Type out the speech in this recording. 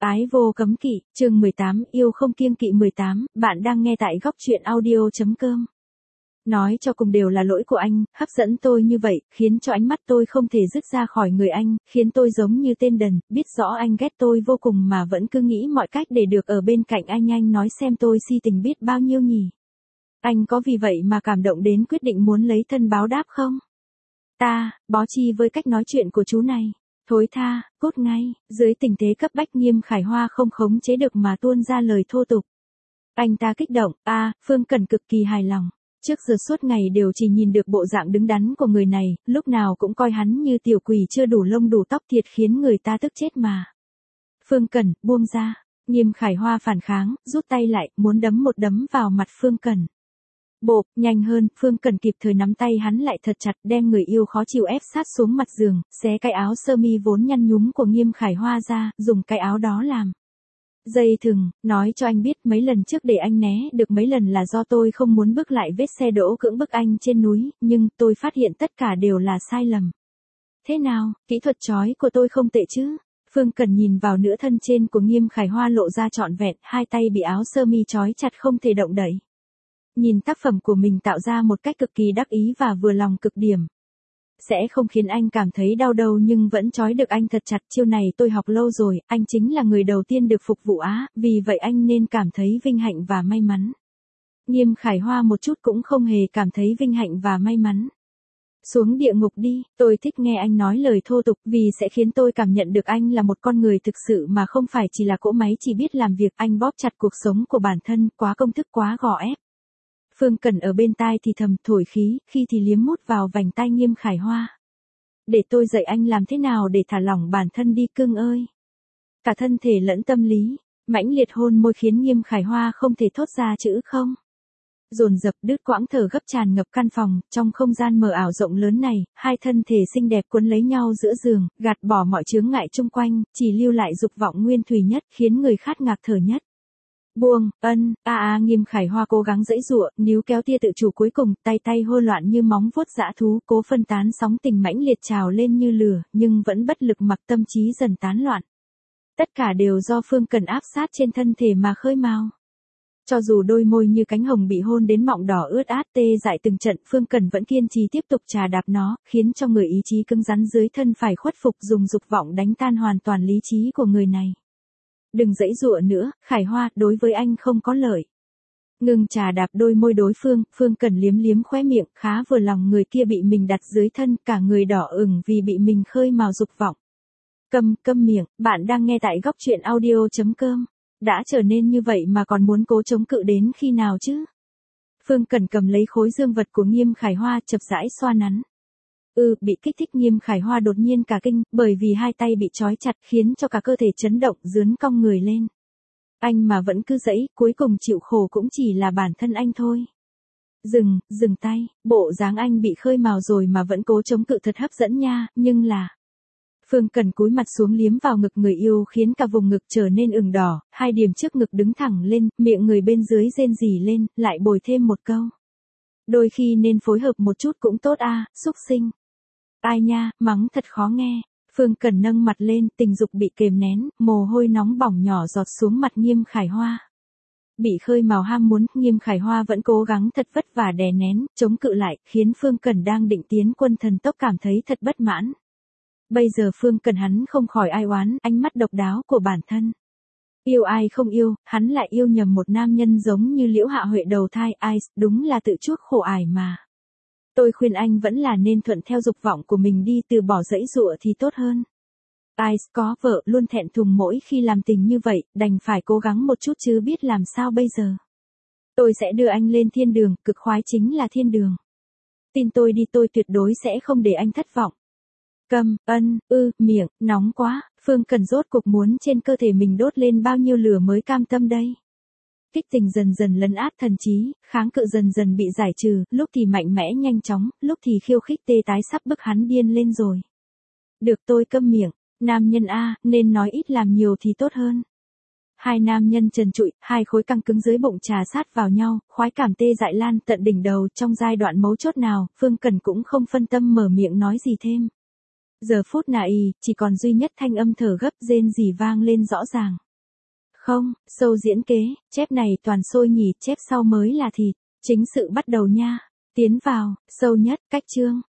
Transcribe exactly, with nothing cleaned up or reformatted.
Ái vô cấm kỵ, chương mười tám, yêu không kiêng kỵ mười tám, bạn đang nghe tại góc truyện audio.com. Nói cho cùng đều là lỗi của anh, hấp dẫn tôi như vậy, khiến cho ánh mắt tôi không thể dứt ra khỏi người anh, khiến tôi giống như tên đần, biết rõ anh ghét tôi vô cùng mà vẫn cứ nghĩ mọi cách để được ở bên cạnh anh. Anh nói xem tôi si tình biết bao nhiêu nhỉ? Anh có vì vậy mà cảm động đến quyết định muốn lấy thân báo đáp không? Ta, bó chi với cách nói chuyện của chú này. Thối tha, cút ngay, dưới tình thế cấp bách Nghiêm Khải Hoa không khống chế được mà tuôn ra lời thô tục. Anh ta kích động, a à, Phương Cần cực kỳ hài lòng. Trước giờ suốt ngày đều chỉ nhìn được bộ dạng đứng đắn của người này, lúc nào cũng coi hắn như tiểu quỷ chưa đủ lông đủ tóc thiệt khiến người ta tức chết mà. Phương Cần, buông ra. Nghiêm Khải Hoa phản kháng, rút tay lại, muốn đấm một đấm vào mặt Phương Cần. Bộp, nhanh hơn, Phương Cần kịp thời nắm tay hắn lại thật chặt, đem người yêu khó chịu ép sát xuống mặt giường, xé cái áo sơ mi vốn nhăn nhúm của Nghiêm Khải Hoa ra, dùng cái áo đó làm dây thừng, nói cho anh biết mấy lần trước để anh né được mấy lần là do tôi không muốn bước lại vết xe đỗ cưỡng bức anh trên núi, nhưng tôi phát hiện tất cả đều là sai lầm. Thế nào, kỹ thuật trói của tôi không tệ chứ? Phương Cần nhìn vào nửa thân trên của Nghiêm Khải Hoa lộ ra trọn vẹn, hai tay bị áo sơ mi trói chặt không thể động đậy. Nhìn tác phẩm của mình tạo ra một cách cực kỳ đắc ý và vừa lòng cực điểm. Sẽ không khiến anh cảm thấy đau đầu nhưng vẫn trói được anh thật chặt. Chiêu này tôi học lâu rồi, anh chính là người đầu tiên được phục vụ Á, vì vậy anh nên cảm thấy vinh hạnh và may mắn. Nghiêm Khải Hoa một chút cũng không hề cảm thấy vinh hạnh và may mắn. Xuống địa ngục đi, tôi thích nghe anh nói lời thô tục vì sẽ khiến tôi cảm nhận được anh là một con người thực sự mà không phải chỉ là cỗ máy chỉ biết làm việc. Anh bóp chặt cuộc sống của bản thân, quá công thức quá gò ép. Phương Cần ở bên tai thì thầm thổi khí, khi thì liếm mút vào vành tai Nghiêm Khải Hoa. Để tôi dạy anh làm thế nào để thả lỏng bản thân đi cưng ơi. Cả thân thể lẫn tâm lý, mãnh liệt hôn môi khiến Nghiêm Khải Hoa không thể thốt ra chữ không. Dồn dập đứt quãng thở gấp tràn ngập căn phòng, trong không gian mờ ảo rộng lớn này, hai thân thể xinh đẹp cuốn lấy nhau giữa giường, gạt bỏ mọi chướng ngại chung quanh, chỉ lưu lại dục vọng nguyên thủy nhất, khiến người khát ngạc thở nhất. Buông, ân, a a Nghiêm Khải Hoa cố gắng giãy giụa, níu kéo tia tự chủ cuối cùng, tay tay hỗn loạn như móng vuốt dã thú, cố phân tán sóng tình mãnh liệt trào lên như lửa, nhưng vẫn bất lực mặc tâm trí dần tán loạn. Tất cả đều do Phương Cần áp sát trên thân thể mà khơi mào. Cho dù đôi môi như cánh hồng bị hôn đến mọng đỏ ướt át tê dại từng trận, Phương Cần vẫn kiên trì tiếp tục trà đạp nó, khiến cho người ý chí cứng rắn dưới thân phải khuất phục, dùng dục vọng đánh tan hoàn toàn lý trí của người này. Đừng giãy giụa nữa, Khải Hoa, đối với anh không có lợi. Ngừng trà đạp đôi môi đối phương, Phương Cần liếm liếm khóe miệng, khá vừa lòng người kia bị mình đặt dưới thân, cả người đỏ ửng vì bị mình khơi mào dục vọng. Câm, câm miệng, bạn đang nghe tại góc truyện audio.com. Đã trở nên như vậy mà còn muốn cố chống cự đến khi nào chứ? Phương Cần cầm lấy khối dương vật của Nghiêm Khải Hoa, chậm rãi xoa nắn. Ừ, bị kích thích Nghiêm Khải Hoa đột nhiên cả kinh, bởi vì hai tay bị trói chặt khiến cho cả cơ thể chấn động, dướn cong người lên. Anh mà vẫn cứ giãy, cuối cùng chịu khổ cũng chỉ là bản thân anh thôi. Dừng, dừng tay, bộ dáng anh bị khơi mào rồi mà vẫn cố chống cự thật hấp dẫn nha, nhưng là... Phương Cần cúi mặt xuống liếm vào ngực người yêu khiến cả vùng ngực trở nên ửng đỏ, hai điểm trước ngực đứng thẳng lên, miệng người bên dưới rên rỉ lên, lại bồi thêm một câu. Đôi khi nên phối hợp một chút cũng tốt a, xúc sinh. Ai nha, mắng thật khó nghe. Phương Cần nâng mặt lên, tình dục bị kềm nén, mồ hôi nóng bỏng nhỏ giọt xuống mặt Nghiêm Khải Hoa. Bị khơi mào ham muốn, Nghiêm Khải Hoa vẫn cố gắng thật vất vả đè nén, chống cự lại, khiến Phương Cần đang định tiến quân thần tốc cảm thấy thật bất mãn. Bây giờ Phương Cần hắn không khỏi ai oán, ánh mắt độc đáo của bản thân. Yêu ai không yêu, hắn lại yêu nhầm một nam nhân giống như Liễu Hạ Huệ đầu thai, ai, đúng là tự chuốc khổ ải mà. Tôi khuyên anh vẫn là nên thuận theo dục vọng của mình đi, từ bỏ giãy giụa thì tốt hơn. Ai có vợ luôn thẹn thùng mỗi khi làm tình như vậy, đành phải cố gắng một chút chứ biết làm sao bây giờ. Tôi sẽ đưa anh lên thiên đường, cực khoái chính là thiên đường. Tin tôi đi, tôi tuyệt đối sẽ không để anh thất vọng. Câm, ân, ư, miệng, nóng quá, Phương Cần rốt cuộc muốn trên cơ thể mình đốt lên bao nhiêu lửa mới cam tâm đây. Kích tình dần dần lấn át thần trí, kháng cự dần dần bị giải trừ, lúc thì mạnh mẽ nhanh chóng, lúc thì khiêu khích tê tái sắp bức hắn điên lên rồi. Được, tôi câm miệng, nam nhân A, nên nói ít làm nhiều thì tốt hơn. Hai nam nhân trần trụi, hai khối căng cứng dưới bụng trà sát vào nhau, khoái cảm tê dại lan tận đỉnh đầu. Trong giai đoạn mấu chốt nào, Phương Cần cũng không phân tâm mở miệng nói gì thêm. Giờ phút này, chỉ còn duy nhất thanh âm thở gấp rên rỉ vang lên rõ ràng. Không, sâu diễn kế, chép này toàn xôi nhỉ, chép sau mới là thịt. Chính sự bắt đầu nha. Tiến vào, sâu nhất, cách chương.